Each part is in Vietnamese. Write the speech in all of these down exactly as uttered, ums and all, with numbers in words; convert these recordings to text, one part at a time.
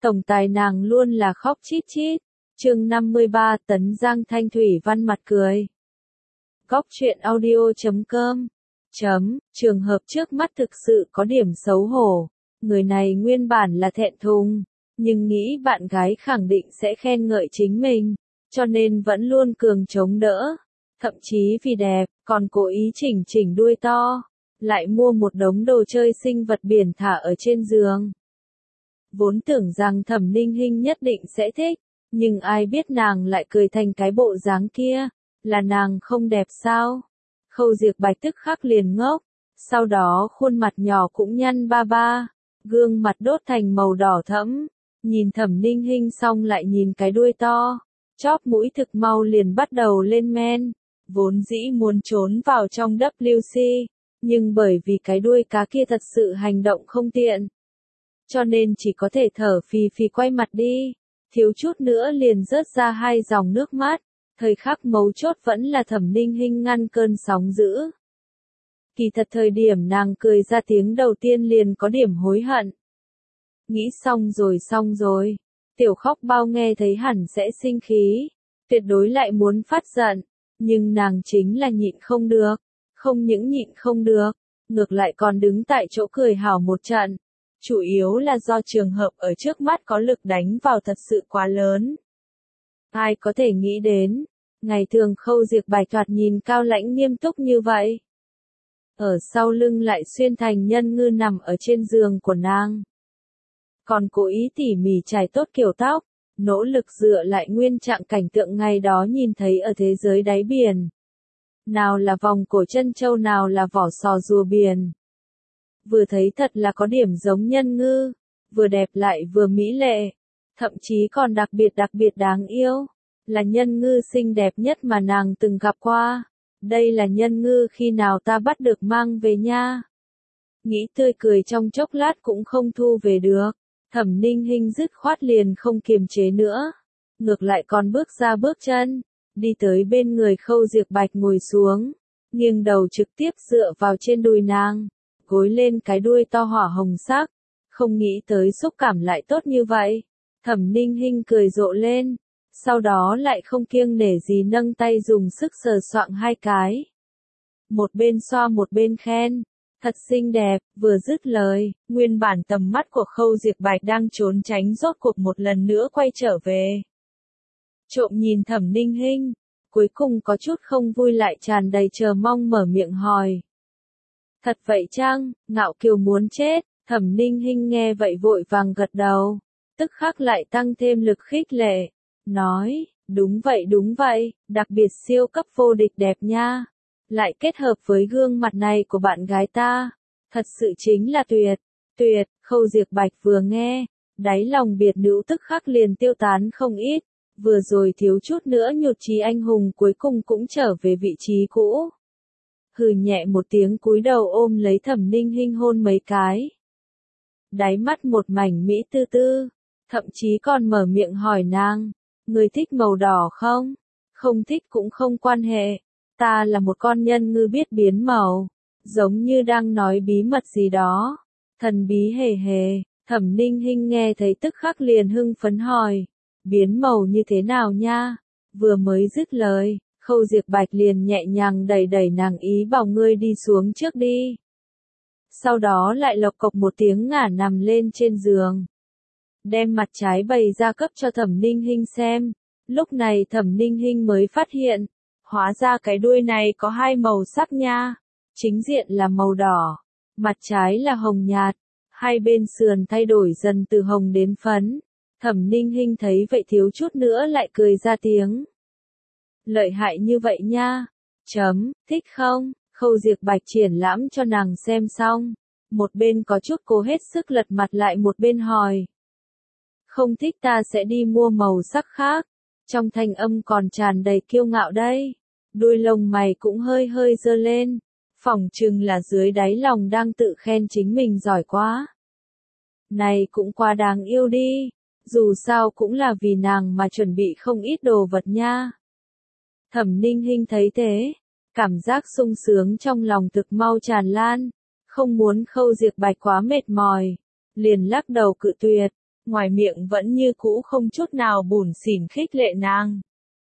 Tổng tài nàng luôn là khóc chít chít. Chương năm mươi ba Tấn Giang Thanh Thủy Văn mặt cười. Góc truyện audio chấm com chấm, trường hợp trước mắt thực sự có điểm xấu hổ. Người này nguyên bản là thẹn thùng, nhưng nghĩ bạn gái khẳng định sẽ khen ngợi chính mình, cho nên vẫn luôn cường chống đỡ. Thậm chí vì đẹp, còn cố ý chỉnh chỉnh đuôi to, lại mua một đống đồ chơi sinh vật biển thả ở trên giường. Vốn tưởng rằng Thẩm Ninh Hinh nhất định sẽ thích, nhưng ai biết nàng lại cười thành cái bộ dáng kia, là nàng không đẹp sao? Khâu Diệp Bạch tức khắc liền ngốc, sau đó khuôn mặt nhỏ cũng nhăn ba ba, gương mặt đốt thành màu đỏ thẫm, nhìn Thẩm Ninh Hinh xong lại nhìn cái đuôi to, chóp mũi thực mau liền bắt đầu lên men, vốn dĩ muốn trốn vào trong W C, nhưng bởi vì cái đuôi cá kia thật sự hành động không tiện, cho nên chỉ có thể thở phì phì quay mặt đi, thiếu chút nữa liền rớt ra hai dòng nước mắt. Thời khắc mấu chốt vẫn là Thẩm Ninh Hinh ngăn cơn sóng dữ. Kỳ thật thời điểm nàng cười ra tiếng đầu tiên liền có điểm hối hận. Nghĩ xong rồi xong rồi, tiểu khóc bao nghe thấy hẳn sẽ sinh khí, tuyệt đối lại muốn phát giận, nhưng nàng chính là nhịn không được, không những nhịn không được, ngược lại còn đứng tại chỗ cười hảo một trận. Chủ yếu là do trường hợp ở trước mắt có lực đánh vào thật sự quá lớn. Ai có thể nghĩ đến, ngày thường Khâu Diệp Bạch thoạt nhìn cao lãnh nghiêm túc như vậy. Ở sau lưng lại xuyên thành nhân ngư nằm ở trên giường của nàng. Còn cố ý tỉ mỉ chải tốt kiểu tóc, nỗ lực dựa lại nguyên trạng cảnh tượng ngày đó nhìn thấy ở thế giới đáy biển. Nào là vòng cổ chân châu, nào là vỏ sò rùa biển. Vừa thấy thật là có điểm giống nhân ngư, vừa đẹp lại vừa mỹ lệ, thậm chí còn đặc biệt đặc biệt đáng yêu, là nhân ngư xinh đẹp nhất mà nàng từng gặp qua. Đây là nhân ngư khi nào ta bắt được mang về nha. Nghĩ tươi cười trong chốc lát cũng không thu về được, Thẩm Ninh Hinh dứt khoát liền không kiềm chế nữa, ngược lại còn bước ra bước chân, đi tới bên người Khâu Diệp Bạch ngồi xuống, nghiêng đầu trực tiếp dựa vào trên đùi nàng, gối lên cái đuôi to hỏa hồng sắc, không nghĩ tới xúc cảm lại tốt như vậy. Thẩm Ninh Hinh cười rộ lên, sau đó lại không kiêng nể gì nâng tay dùng sức sờ soạng hai cái. Một bên xoa một bên khen, thật xinh đẹp. Vừa dứt lời, nguyên bản tầm mắt của Khâu Diệp Bạch đang trốn tránh rốt cuộc một lần nữa quay trở về. Trộm nhìn Thẩm Ninh Hinh, cuối cùng có chút không vui lại tràn đầy chờ mong mở miệng hỏi. Thật vậy chăng? Ngạo kiều muốn chết. Thẩm Ninh Hinh nghe vậy vội vàng gật đầu, tức khắc lại tăng thêm lực khích lệ, nói, đúng vậy đúng vậy, đặc biệt siêu cấp vô địch đẹp nha, lại kết hợp với gương mặt này của bạn gái ta, thật sự chính là tuyệt, tuyệt. Khâu Diệp Bạch vừa nghe, đáy lòng biệt nữ tức khắc liền tiêu tán không ít, vừa rồi thiếu chút nữa nhụt chí anh hùng cuối cùng cũng trở về vị trí cũ. Hừ nhẹ một tiếng cúi đầu ôm lấy Thẩm Ninh Hinh hôn mấy cái. Đáy mắt một mảnh mỹ tư tư, thậm chí còn mở miệng hỏi nàng, người thích màu đỏ không? Không thích cũng không quan hệ, ta là một con nhân ngư biết biến màu, giống như đang nói bí mật gì đó, thần bí hề hề. Thẩm Ninh Hinh nghe thấy tức khắc liền hưng phấn hỏi, biến màu như thế nào nha? Vừa mới dứt lời, Khâu Diệp Bạch liền nhẹ nhàng đẩy đẩy nàng ý bảo ngươi đi xuống trước đi. Sau đó lại lộc cộc một tiếng ngả nằm lên trên giường, đem mặt trái bày ra cấp cho Thẩm Ninh Hinh xem. Lúc này Thẩm Ninh Hinh mới phát hiện, hóa ra cái đuôi này có hai màu sắc nha, chính diện là màu đỏ, mặt trái là hồng nhạt, hai bên sườn thay đổi dần từ hồng đến phấn. Thẩm Ninh Hinh thấy vậy thiếu chút nữa lại cười ra tiếng. Lợi hại như vậy nha, chấm, thích không? Khâu Diệp Bạch triển lãm cho nàng xem xong, một bên có chút cố hết sức lật mặt lại một bên hỏi. Không thích ta sẽ đi mua màu sắc khác, trong thanh âm còn tràn đầy kiêu ngạo đây, đuôi lông mày cũng hơi hơi giơ lên, phỏng chừng là dưới đáy lòng đang tự khen chính mình giỏi quá. Này cũng quá đáng yêu đi, dù sao cũng là vì nàng mà chuẩn bị không ít đồ vật nha. Thẩm Ninh Hinh thấy thế, cảm giác sung sướng trong lòng thực mau tràn lan, không muốn Khâu Diệp Bạch quá mệt mỏi, liền lắc đầu cự tuyệt, ngoài miệng vẫn như cũ không chút nào bủn xỉn khích lệ nàng.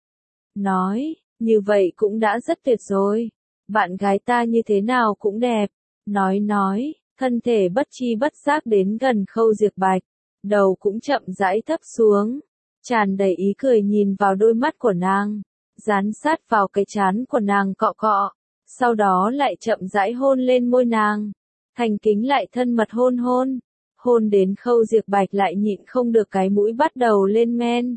Nói, như vậy cũng đã rất tuyệt rồi. Bạn gái ta như thế nào cũng đẹp. Nói nói, thân thể bất chi bất giác đến gần Khâu Diệp Bạch. Đầu cũng chậm rãi thấp xuống. Tràn đầy ý cười nhìn vào đôi mắt của nàng. Dán sát vào cái trán của nàng cọ cọ. Sau đó lại chậm rãi hôn lên môi nàng. Thành kính lại thân mật hôn hôn. Hôn đến Khâu Diệp Bạch lại nhịn không được cái mũi bắt đầu lên men.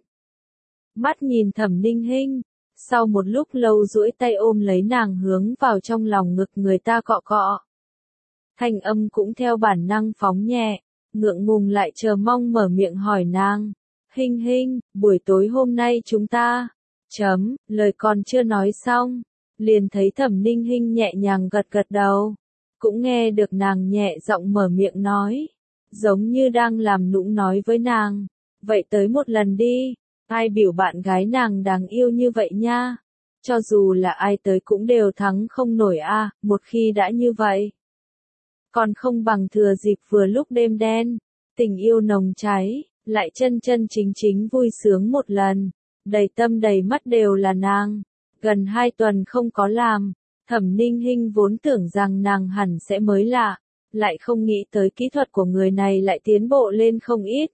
Mắt nhìn Thẩm Ninh Hinh. Sau một lúc lâu duỗi tay ôm lấy nàng hướng vào trong lòng ngực người ta cọ cọ. Thanh âm cũng theo bản năng phóng nhẹ, ngượng ngùng lại chờ mong mở miệng hỏi nàng. Hinh Hinh, buổi tối hôm nay chúng ta, chấm, lời còn chưa nói xong, liền thấy Thẩm Ninh Hinh nhẹ nhàng gật gật đầu. Cũng nghe được nàng nhẹ giọng mở miệng nói, giống như đang làm nũng nói với nàng. Vậy tới một lần đi. Ai biểu bạn gái nàng đáng yêu như vậy nha. Cho dù là ai tới cũng đều thắng không nổi a, à, một khi đã như vậy. Còn không bằng thừa dịp vừa lúc đêm đen, tình yêu nồng cháy, lại chân chân chính chính vui sướng một lần, đầy tâm đầy mắt đều là nàng. Gần hai tuần không có làm, Thẩm Ninh Hinh vốn tưởng rằng nàng hẳn sẽ mới lạ, lại không nghĩ tới kỹ thuật của người này lại tiến bộ lên không ít.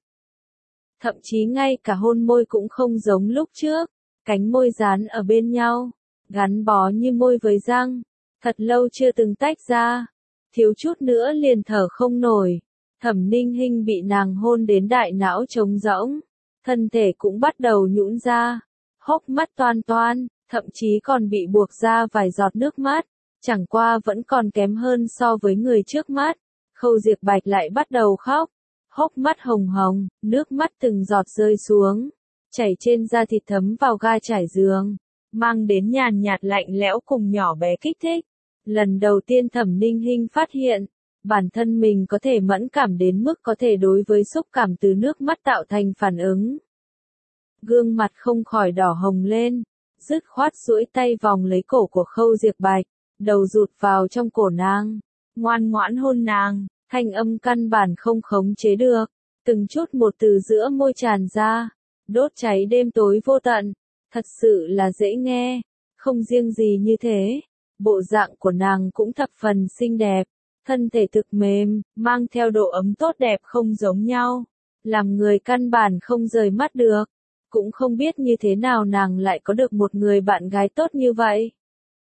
Thậm chí ngay cả hôn môi cũng không giống lúc trước, cánh môi dán ở bên nhau, gắn bó như môi với răng, thật lâu chưa từng tách ra, thiếu chút nữa liền thở không nổi. Thẩm Ninh Hinh bị nàng hôn đến đại não trống rỗng, thân thể cũng bắt đầu nhũn ra, hốc mắt toan toan, thậm chí còn bị buộc ra vài giọt nước mắt, chẳng qua vẫn còn kém hơn so với người trước mắt. Khâu Diệp Bạch lại bắt đầu khóc. Hốc mắt hồng hồng, nước mắt từng giọt rơi xuống, chảy trên da thịt thấm vào ga trải giường, mang đến nhàn nhạt lạnh lẽo cùng nhỏ bé kích thích. Lần đầu tiên Thẩm Ninh Hinh phát hiện, bản thân mình có thể mẫn cảm đến mức có thể đối với xúc cảm từ nước mắt tạo thành phản ứng. Gương mặt không khỏi đỏ hồng lên, dứt khoát duỗi tay vòng lấy cổ của Khâu Diệp Bạch, đầu rụt vào trong cổ nàng, ngoan ngoãn hôn nàng. Thanh âm căn bản không khống chế được, từng chút một từ giữa môi tràn ra, đốt cháy đêm tối vô tận, thật sự là dễ nghe, không riêng gì như thế, bộ dạng của nàng cũng thập phần xinh đẹp, thân thể thực mềm, mang theo độ ấm tốt đẹp không giống nhau, làm người căn bản không rời mắt được, cũng không biết như thế nào nàng lại có được một người bạn gái tốt như vậy.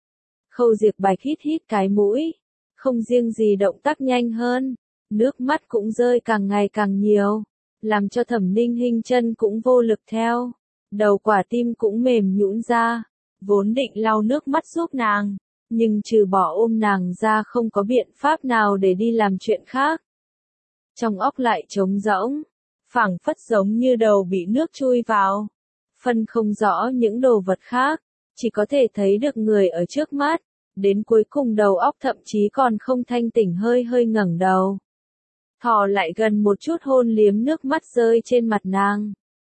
Khâu Diệp Bạch hít hít cái mũi. Không riêng gì động tác nhanh hơn, nước mắt cũng rơi càng ngày càng nhiều, làm cho Thẩm Ninh Hinh chân cũng vô lực theo, đầu quả tim cũng mềm nhũn ra, vốn định lau nước mắt giúp nàng, nhưng trừ bỏ ôm nàng ra không có biện pháp nào để đi làm chuyện khác. Trong óc lại trống rỗng, phảng phất giống như đầu bị nước chui vào, phân không rõ những đồ vật khác, chỉ có thể thấy được người ở trước mắt. Đến cuối cùng đầu óc thậm chí còn không thanh tỉnh hơi hơi ngẩng đầu. Thò lại gần một chút hôn liếm nước mắt rơi trên mặt nàng.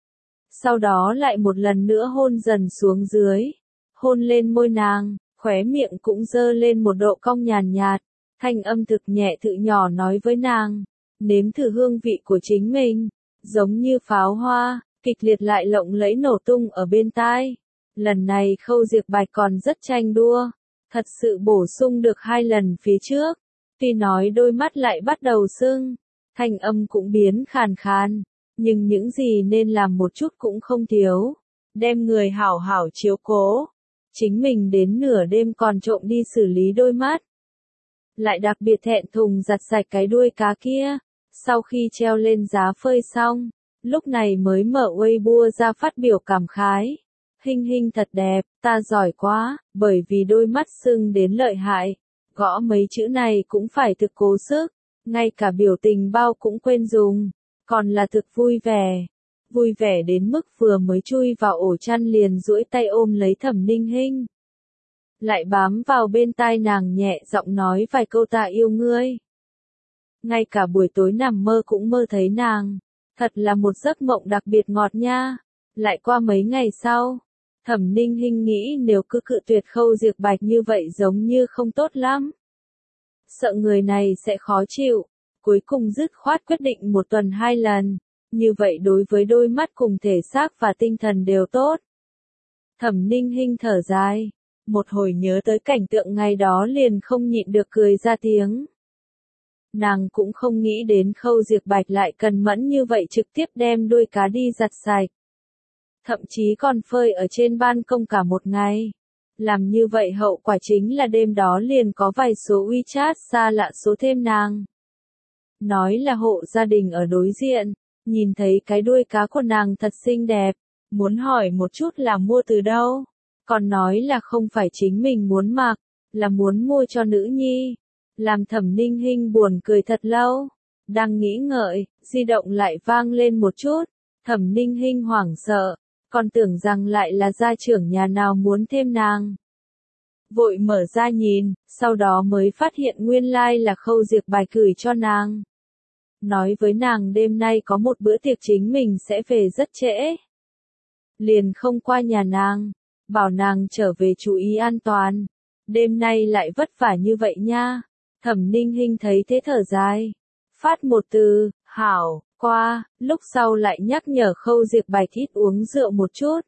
Sau đó lại một lần nữa hôn dần xuống dưới. Hôn lên môi nàng, khóe miệng cũng dơ lên một độ cong nhàn nhạt. Thanh âm thực nhẹ tự nhỏ nói với nàng. Nếm thử hương vị của chính mình. Giống như pháo hoa, kịch liệt lại lộng lẫy nổ tung ở bên tai. Lần này Khâu Diệp Bạch còn rất tranh đua. Thật sự bổ sung được hai lần phía trước, tuy nói đôi mắt lại bắt đầu sưng, thanh âm cũng biến khàn khàn, nhưng những gì nên làm một chút cũng không thiếu, đem người hảo hảo chiếu cố, chính mình đến nửa đêm còn trộm đi xử lý đôi mắt, lại đặc biệt thẹn thùng giặt sạch cái đuôi cá kia, sau khi treo lên giá phơi xong, lúc này mới mở Weibo ra phát biểu cảm khái. Hinh Hinh thật đẹp, ta giỏi quá, bởi vì đôi mắt sưng đến lợi hại, gõ mấy chữ này cũng phải thực cố sức, ngay cả biểu tình bao cũng quên dùng, còn là thực vui vẻ, vui vẻ đến mức vừa mới chui vào ổ chăn liền duỗi tay ôm lấy Thẩm Ninh Hinh. Lại bám vào bên tai nàng nhẹ giọng nói vài câu ta yêu ngươi. Ngay cả buổi tối nằm mơ cũng mơ thấy nàng, thật là một giấc mộng đặc biệt ngọt nha. Lại qua mấy ngày sau, Thẩm Ninh Hinh nghĩ nếu cứ cự tuyệt Khâu Diệp Bạch như vậy giống như không tốt lắm. Sợ người này sẽ khó chịu, cuối cùng dứt khoát quyết định một tuần hai lần, như vậy đối với đôi mắt cùng thể xác và tinh thần đều tốt. Thẩm Ninh Hinh thở dài, một hồi nhớ tới cảnh tượng ngày đó liền không nhịn được cười ra tiếng. Nàng cũng không nghĩ đến Khâu Diệp Bạch lại cần mẫn như vậy trực tiếp đem đuôi cá đi giặt sạch. Thậm chí còn phơi ở trên ban công cả một ngày. Làm như vậy hậu quả chính là đêm đó liền có vài số WeChat xa lạ số thêm nàng. Nói là hộ gia đình ở đối diện, nhìn thấy cái đuôi cá của nàng thật xinh đẹp, muốn hỏi một chút là mua từ đâu, còn nói là không phải chính mình muốn mặc, là muốn mua cho nữ nhi. Làm Thẩm Ninh Hinh buồn cười thật lâu, đang nghĩ ngợi, di động lại vang lên một chút, Thẩm Ninh Hinh hoảng sợ, còn tưởng rằng lại là gia trưởng nhà nào muốn thêm nàng. Vội mở ra nhìn, sau đó mới phát hiện nguyên lai like là Khâu Diệp Bài gửi cho nàng. Nói với nàng đêm nay có một bữa tiệc chính mình sẽ về rất trễ. Liền không qua nhà nàng, bảo nàng trở về chú ý an toàn. Đêm nay lại vất vả như vậy nha. Thẩm Ninh Hinh thấy thế thở dài. Phát một từ, hảo, qua, lúc sau lại nhắc nhở Khâu Diệp Bạch ít uống rượu một chút.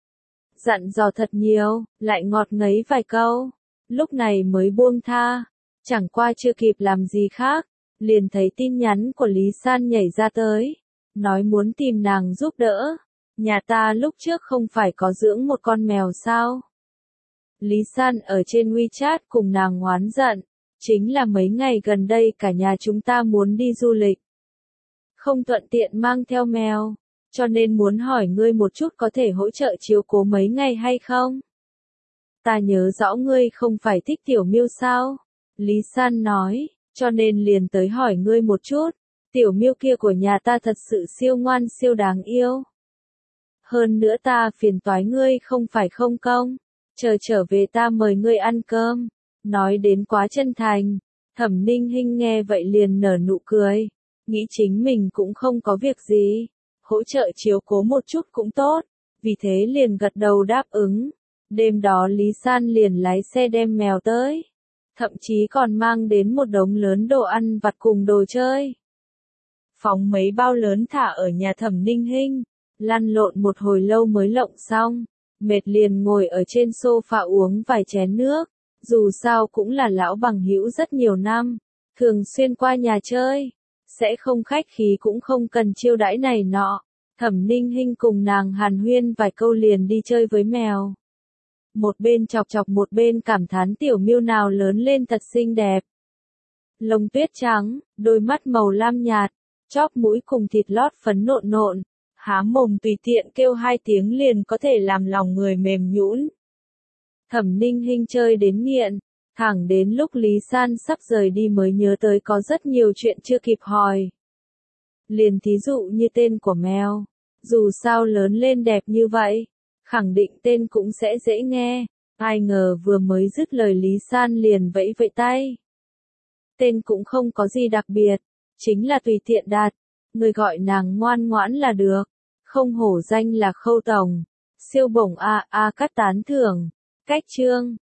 Dặn dò thật nhiều, lại ngọt ngấy vài câu. Lúc này mới buông tha. Chẳng qua chưa kịp làm gì khác. Liền thấy tin nhắn của Lý San nhảy ra tới. Nói muốn tìm nàng giúp đỡ. Nhà ta lúc trước không phải có dưỡng một con mèo sao? Lý San ở trên WeChat cùng nàng oán giận. Chính là mấy ngày gần đây cả nhà chúng ta muốn đi du lịch. Không thuận tiện mang theo mèo. Cho nên muốn hỏi ngươi một chút có thể hỗ trợ chiếu cố mấy ngày hay không? Ta nhớ rõ ngươi không phải thích tiểu miêu sao? Lý San nói, cho nên liền tới hỏi ngươi một chút. Tiểu miêu kia của nhà ta thật sự siêu ngoan siêu đáng yêu. Hơn nữa ta phiền toái ngươi không phải không công. Chờ trở về ta mời ngươi ăn cơm. Nói đến quá chân thành. Thẩm Ninh Hinh nghe vậy liền nở nụ cười. Nghĩ chính mình cũng không có việc gì. Hỗ trợ chiếu cố một chút cũng tốt. Vì thế liền gật đầu đáp ứng. Đêm đó Lý San liền lái xe đem mèo tới. Thậm chí còn mang đến một đống lớn đồ ăn vặt cùng đồ chơi. Phóng mấy bao lớn thả ở nhà Thẩm Ninh Hinh. Lăn lộn một hồi lâu mới lộng xong. Mệt liền ngồi ở trên sofa uống vài chén nước. Dù sao cũng là lão bằng hữu rất nhiều năm. Thường xuyên qua nhà chơi. Sẽ không khách khí cũng không cần chiêu đãi này nọ. Thẩm Ninh Hinh cùng nàng hàn huyên vài câu liền đi chơi với mèo. Một bên chọc chọc một bên cảm thán tiểu miêu nào lớn lên thật xinh đẹp. Lông tuyết trắng, đôi mắt màu lam nhạt, chóp mũi cùng thịt lót phấn nộn nộn, há mồm tùy tiện kêu hai tiếng liền có thể làm lòng người mềm nhũn. Thẩm Ninh Hinh chơi đến nghiện, thẳng đến lúc Lý San sắp rời đi mới nhớ tới có rất nhiều chuyện chưa kịp hỏi. Liền thí dụ như tên của mèo, dù sao lớn lên đẹp như vậy, khẳng định tên cũng sẽ dễ nghe, ai ngờ vừa mới dứt lời Lý San liền vẫy vẫy tay. Tên cũng không có gì đặc biệt, chính là tùy tiện đặt, người gọi nàng ngoan ngoãn là được, không hổ danh là Khâu tổng, siêu bổng a a cắt tán thưởng, cách chương.